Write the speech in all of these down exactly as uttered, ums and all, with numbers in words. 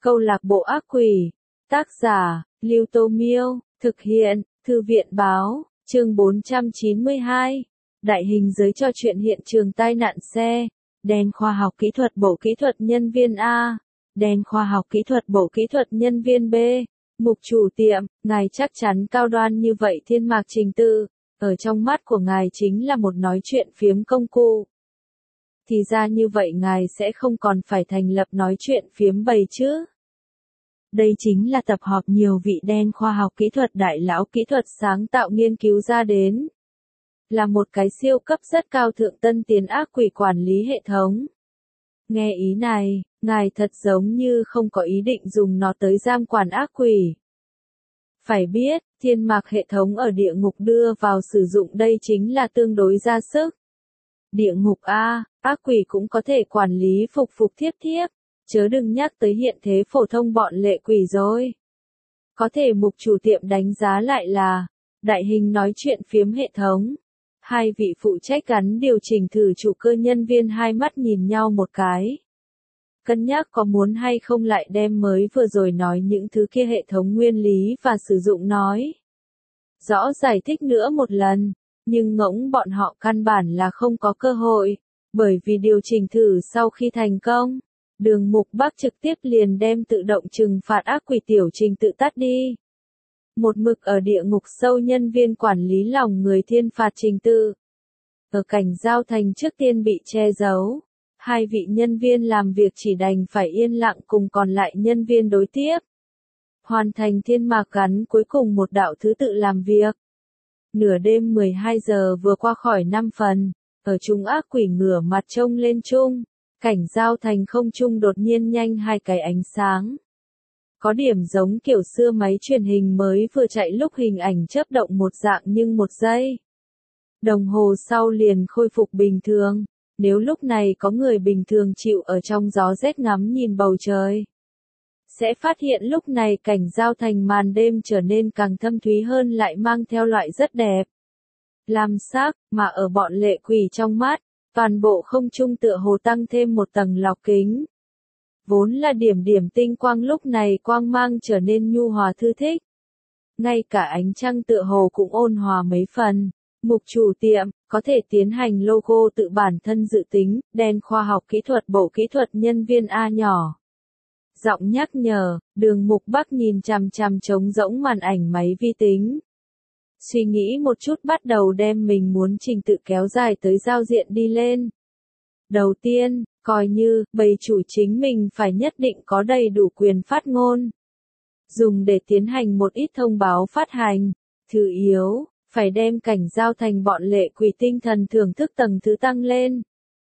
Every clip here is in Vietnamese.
Câu lạc bộ ác quỷ. Tác giả, Lưu Tô Miêu. Thực hiện, Thư viện Báo. Chương bốn trăm chín mươi hai. Đại hình giới cho chuyện hiện trường tai nạn xe. Đèn khoa học kỹ thuật bộ kỹ thuật nhân viên A. Đèn khoa học kỹ thuật bộ kỹ thuật nhân viên B. Mục chủ tiệm, ngài chắc chắn cao đoan như vậy Thiên Mạc Trình Tự. Ở trong mắt của ngài chính là một nói chuyện phiếm công cụ. Thì ra như vậy ngài sẽ không còn phải thành lập nói chuyện phiếm bầy chứ. Đây chính là tập họp nhiều vị đen khoa học kỹ thuật đại lão kỹ thuật sáng tạo nghiên cứu ra đến. Là một cái siêu cấp rất cao thượng tân tiến ác quỷ quản lý hệ thống. Nghe ý này, ngài thật giống như không có ý định dùng nó tới giam quản ác quỷ. Phải biết, thiên mạc hệ thống ở địa ngục đưa vào sử dụng đây chính là tương đối ra sức. Địa ngục A, ác quỷ cũng có thể quản lý phục phục thiếp thiếp, chớ đừng nhắc tới hiện thế phổ thông bọn lệ quỷ rồi. Có thể mục chủ tiệm đánh giá lại là, đại hình nói chuyện phiếm hệ thống. Hai vị phụ trách gắn điều chỉnh thử chủ cơ nhân viên hai mắt nhìn nhau một cái. Cân nhắc có muốn hay không lại đem mới vừa rồi nói những thứ kia hệ thống nguyên lý và sử dụng nói. Rõ giải thích nữa một lần, nhưng ngỗng bọn họ căn bản là không có cơ hội, bởi vì điều chỉnh thử sau khi thành công, Đường Mục Bắc trực tiếp liền đem tự động trừng phạt ác quỷ tiểu trình tự tắt đi. Một mực ở địa ngục sâu nhân viên quản lý lòng người thiên phạt trình tự. Ở cảnh giao thành trước tiên bị che giấu. Hai vị nhân viên làm việc chỉ đành phải yên lặng cùng còn lại nhân viên đối tiếp. Hoàn thành thiên mạc gắn cuối cùng một đạo thứ tự làm việc. Nửa đêm mười hai giờ vừa qua khỏi năm phần, ở trung ác quỷ ngửa mặt trông lên trung, cảnh giao thành không trung đột nhiên nhanh hai cái ánh sáng. Có điểm giống kiểu xưa máy truyền hình mới vừa chạy lúc hình ảnh chớp động một dạng nhưng một giây. Đồng hồ sau liền khôi phục bình thường. Nếu lúc này có người bình thường chịu ở trong gió rét ngắm nhìn bầu trời, sẽ phát hiện lúc này cảnh giao thành màn đêm trở nên càng thâm thúy hơn lại mang theo loại rất đẹp. Lam sắc, mà ở bọn lệ quỷ trong mắt, toàn bộ không trung tựa hồ tăng thêm một tầng lọc kính. Vốn là điểm điểm tinh quang lúc này quang mang trở nên nhu hòa thư thích. Ngay cả ánh trăng tựa hồ cũng ôn hòa mấy phần. Mục chủ tiệm, có thể tiến hành logo tự bản thân dự tính, đen khoa học kỹ thuật bộ kỹ thuật nhân viên A nhỏ. Giọng nhắc nhở, Đường Mục Bắc nhìn chằm chằm trống rỗng màn ảnh máy vi tính. Suy nghĩ một chút bắt đầu đem mình muốn trình tự kéo dài tới giao diện đi lên. Đầu tiên, coi như, bầy chủ chính mình phải nhất định có đầy đủ quyền phát ngôn. Dùng để tiến hành một ít thông báo phát hành. Thứ yếu, phải đem cảnh giao thành bọn lệ quỷ tinh thần thưởng thức tầng thứ tăng lên.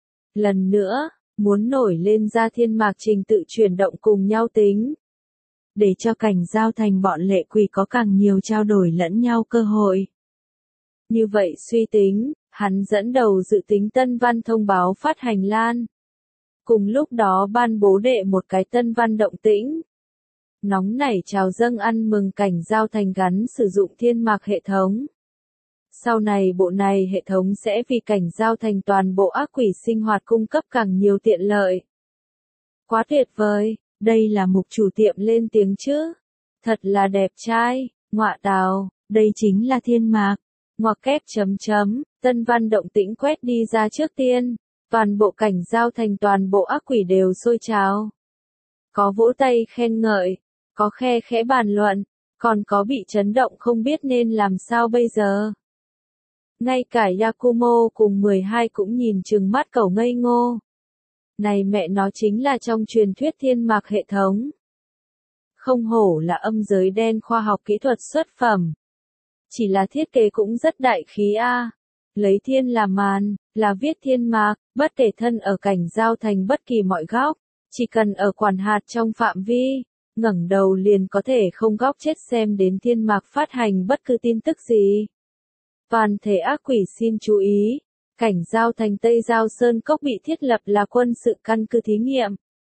Lần nữa, muốn nổi lên ra thiên mạc trình tự chuyển động cùng nhau tính. Để cho cảnh giao thành bọn lệ quỷ có càng nhiều trao đổi lẫn nhau cơ hội. Như vậy suy tính, hắn dẫn đầu dự tính tân văn thông báo phát hành lan. Cùng lúc đó ban bố đệ một cái tân văn động tĩnh. Nóng nảy chào dâng ăn mừng cảnh giao thành gắn sử dụng thiên mạc hệ thống. Sau này bộ này hệ thống sẽ vì cảnh giao thành toàn bộ ác quỷ sinh hoạt cung cấp càng nhiều tiện lợi. Quá tuyệt vời, đây là mục chủ tiệm lên tiếng chứ. Thật là đẹp trai, ngọa tào, đây chính là thiên mạc. Ngoặc kép chấm chấm, tân văn động tĩnh quét đi ra trước tiên. Toàn bộ cảnh giao thành toàn bộ ác quỷ đều sôi trào. Có vỗ tay khen ngợi, có khe khẽ bàn luận, còn có bị chấn động không biết nên làm sao bây giờ. Ngay cả Yakumo cùng mười hai cũng nhìn trừng mắt cẩu ngây ngô. Này mẹ nó chính là trong truyền thuyết thiên mạc hệ thống. Không hổ là âm giới đen khoa học kỹ thuật xuất phẩm. Chỉ là thiết kế cũng rất đại khí a. Lấy thiên làm màn, là viết thiên mạc, bất kể thân ở cảnh giao thành bất kỳ mọi góc. Chỉ cần ở quản hạt trong phạm vi, ngẩng đầu liền có thể không góc chết xem đến thiên mạc phát hành bất cứ tin tức gì. Toàn thể ác quỷ xin chú ý, cảnh giao thành Tây Giao Sơn Cốc bị thiết lập là quân sự căn cứ thí nghiệm.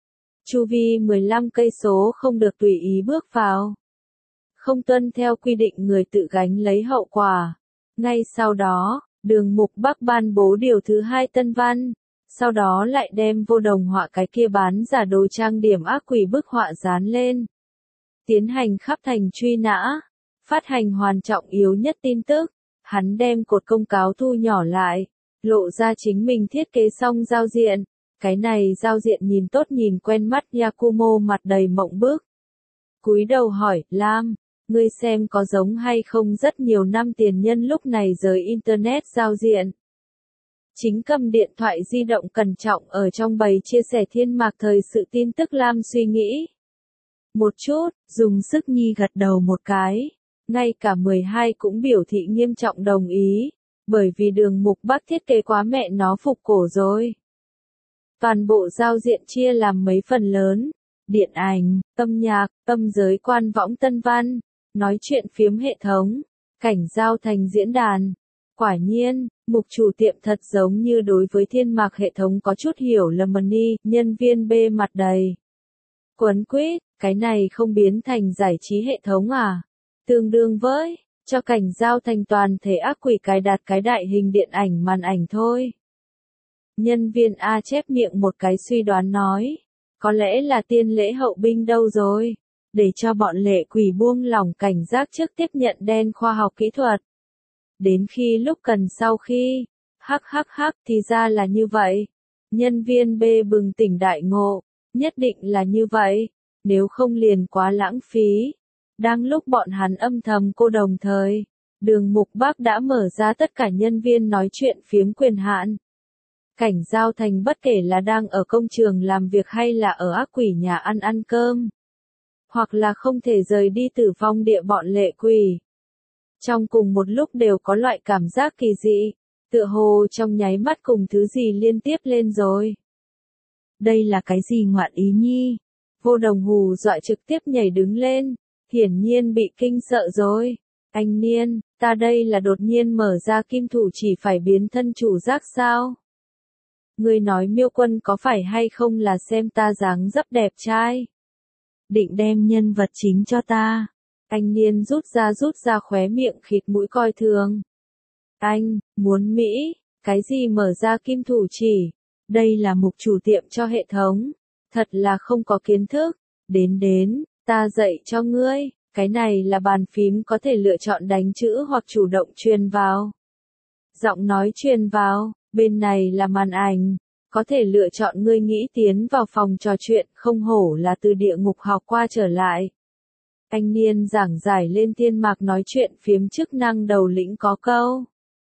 Chu vi mười lăm cây số không được tùy ý bước vào. Không tuân theo quy định người tự gánh lấy hậu quả. Ngay sau đó, Đường Mục Bắc ban bố điều thứ hai tân văn. sau đó lại đem Vô Đồng họa cái kia bán giả đồ trang điểm ác quỷ bức họa dán lên. Tiến hành khắp thành truy nã, phát hành hoàn trọng yếu nhất tin tức, hắn đem cột công cáo thu nhỏ lại, lộ ra chính mình thiết kế xong giao diện, cái này giao diện nhìn tốt nhìn quen mắt. Yakumo mặt đầy mộng bức. Cúi đầu hỏi, Lam, ngươi xem có giống hay không rất nhiều năm tiền nhân lúc này rời Internet giao diện. Chính cầm điện thoại di động cẩn trọng ở trong bầy chia sẻ thiên mạc thời sự tin tức. Lam suy nghĩ một chút, dùng sức nhi gật đầu một cái. Ngay cả mười hai cũng biểu thị nghiêm trọng đồng ý, bởi vì Đường Mục Bắc thiết kế quá mẹ nó phục cổ rồi. Toàn bộ giao diện chia làm mấy phần lớn, điện ảnh, âm nhạc, âm giới quan võng tân văn, nói chuyện phiếm hệ thống, cảnh giao thành diễn đàn. Quả nhiên, mục chủ tiệm thật giống như đối với thiên mạc hệ thống có chút hiểu lầm. Money, nhân viên B mặt đầy quấn quýt, cái này không biến thành giải trí hệ thống à? Tương đương với, cho cảnh giao thành toàn thể ác quỷ cài đặt cái đại hình điện ảnh màn ảnh thôi. Nhân viên A chép miệng một cái suy đoán nói, có lẽ là tiên lễ hậu binh đâu rồi, để cho bọn lệ quỷ buông lỏng cảnh giác trước tiếp nhận đen khoa học kỹ thuật. Đến khi lúc cần sau khi, hắc hắc hắc thì ra là như vậy. Nhân viên B bừng tỉnh đại ngộ, nhất định là như vậy, nếu không liền quá lãng phí. Đang lúc bọn hắn âm thầm cô đồng thời, Đường Mục Bắc đã mở ra tất cả nhân viên nói chuyện phiếm quyền hạn. Cảnh giao thành bất kể là đang ở công trường làm việc hay là ở ác quỷ nhà ăn ăn cơm, hoặc là không thể rời đi tử vong địa bọn lệ quỷ. Trong cùng một lúc đều có loại cảm giác kỳ dị, tựa hồ trong nháy mắt cùng thứ gì liên tiếp lên rồi. Đây là cái gì ngoạn ý nhi? Vô Đồng hù dọa trực tiếp nhảy đứng lên, hiển nhiên bị kinh sợ rồi. Anh Niên, ta đây là đột nhiên mở ra kim thủ chỉ phải biến thân chủ giác sao? Ngươi nói Miêu Quân có phải hay không là xem ta dáng dấp đẹp trai? Định đem nhân vật chính cho ta. Anh Niên rút ra rút ra khóe miệng khịt mũi coi thường. Anh, muốn Mỹ, cái gì mở ra kim thủ chỉ? Đây là mục chủ tiệm cho hệ thống. Thật là không có kiến thức. Đến đến, ta dạy cho ngươi. Cái này là bàn phím có thể lựa chọn đánh chữ hoặc chủ động truyền vào. Giọng nói truyền vào, bên này là màn ảnh. Có thể lựa chọn ngươi nghĩ tiến vào phòng trò chuyện, không hổ là từ địa ngục học qua trở lại. Anh Niên giảng giải lên thiên mạc nói chuyện phiếm chức năng đầu lĩnh có câu.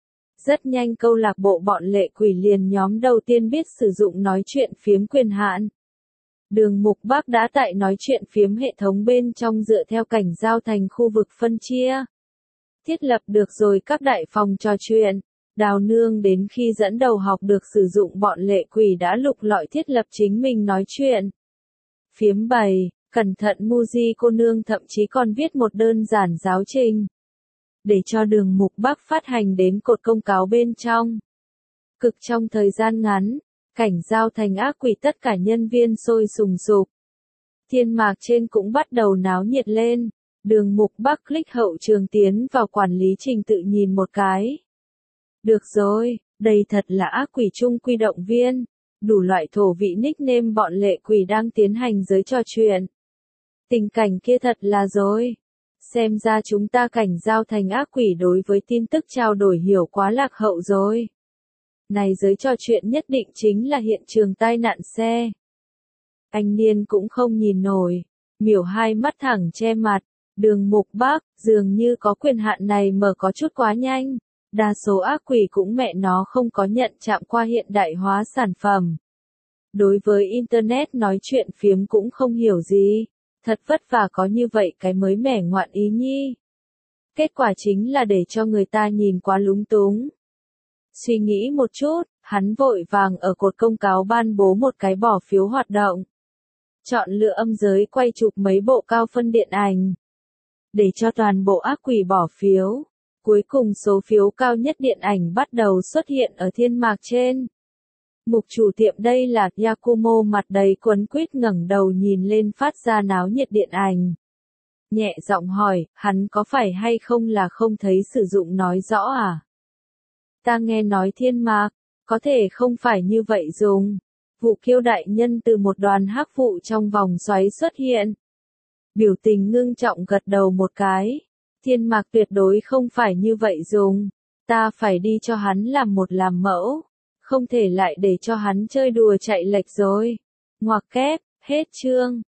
Rất nhanh câu lạc bộ bọn lệ quỷ liền nhóm đầu tiên biết sử dụng nói chuyện phiếm quyền hạn. Đường Mục Bắc đã tại nói chuyện phiếm hệ thống bên trong dựa theo cảnh giao thành khu vực phân chia. Thiết lập được rồi các đại phòng trò chuyện. Đào Nương đến khi dẫn đầu học được sử dụng bọn lệ quỷ đã lục lọi thiết lập chính mình nói chuyện. Phiếm bày, cẩn thận Muji cô nương thậm chí còn viết một đơn giản giáo trình. Để cho Đường Mục Bắc phát hành đến cột công cáo bên trong. Cực trong thời gian ngắn, cảnh giao thành ác quỷ tất cả nhân viên sôi sùng sục. Thiên mạc trên cũng bắt đầu náo nhiệt lên. Đường Mục Bắc click hậu trường tiến vào quản lý trình tự nhìn một cái. Được rồi, đây thật là ác quỷ chung quy động viên. Đủ loại thổ vị nickname bọn lệ quỷ đang tiến hành giới trò chuyện. Tình cảnh kia thật là rồi. Xem ra chúng ta cảnh giao thành ác quỷ đối với tin tức trao đổi hiểu quá lạc hậu rồi. Này giới trò chuyện nhất định chính là hiện trường tai nạn xe. Anh Niên cũng không nhìn nổi. Miểu hai mắt thẳng che mặt. Đường Mục Bắc, dường như có quyền hạn này mở có chút quá nhanh. Đa số ác quỷ cũng mẹ nó không có nhận chạm qua hiện đại hóa sản phẩm. Đối với Internet nói chuyện phiếm cũng không hiểu gì. Thật vất vả có như vậy cái mới mẻ ngoạn ý nhi. Kết quả chính là để cho người ta nhìn quá lúng túng. Suy nghĩ một chút, hắn vội vàng ở cột công cáo ban bố một cái bỏ phiếu hoạt động. Chọn lựa âm giới quay chụp mấy bộ cao phân điện ảnh. Để cho toàn bộ ác quỷ bỏ phiếu. Cuối cùng số phiếu cao nhất điện ảnh bắt đầu xuất hiện ở thiên mạc trên. Mục chủ tiệm đây là Yakumo mặt đầy quấn quýt ngẩng đầu nhìn lên phát ra náo nhiệt điện ảnh. Nhẹ giọng hỏi, hắn có phải hay không là không thấy sử dụng nói rõ à? Ta nghe nói thiên mạc, Có thể không phải như vậy dùng. Vụ Kiêu đại nhân từ một đoàn hắc vụ trong vòng xoáy xuất hiện. Biểu tình ngưng trọng gật đầu một cái. Thiên Mạc tuyệt đối không phải như vậy dùng. Ta phải đi cho hắn làm một làm mẫu. Không thể lại để cho hắn chơi đùa chạy lệch rồi. Ngoặc kép, hết chương.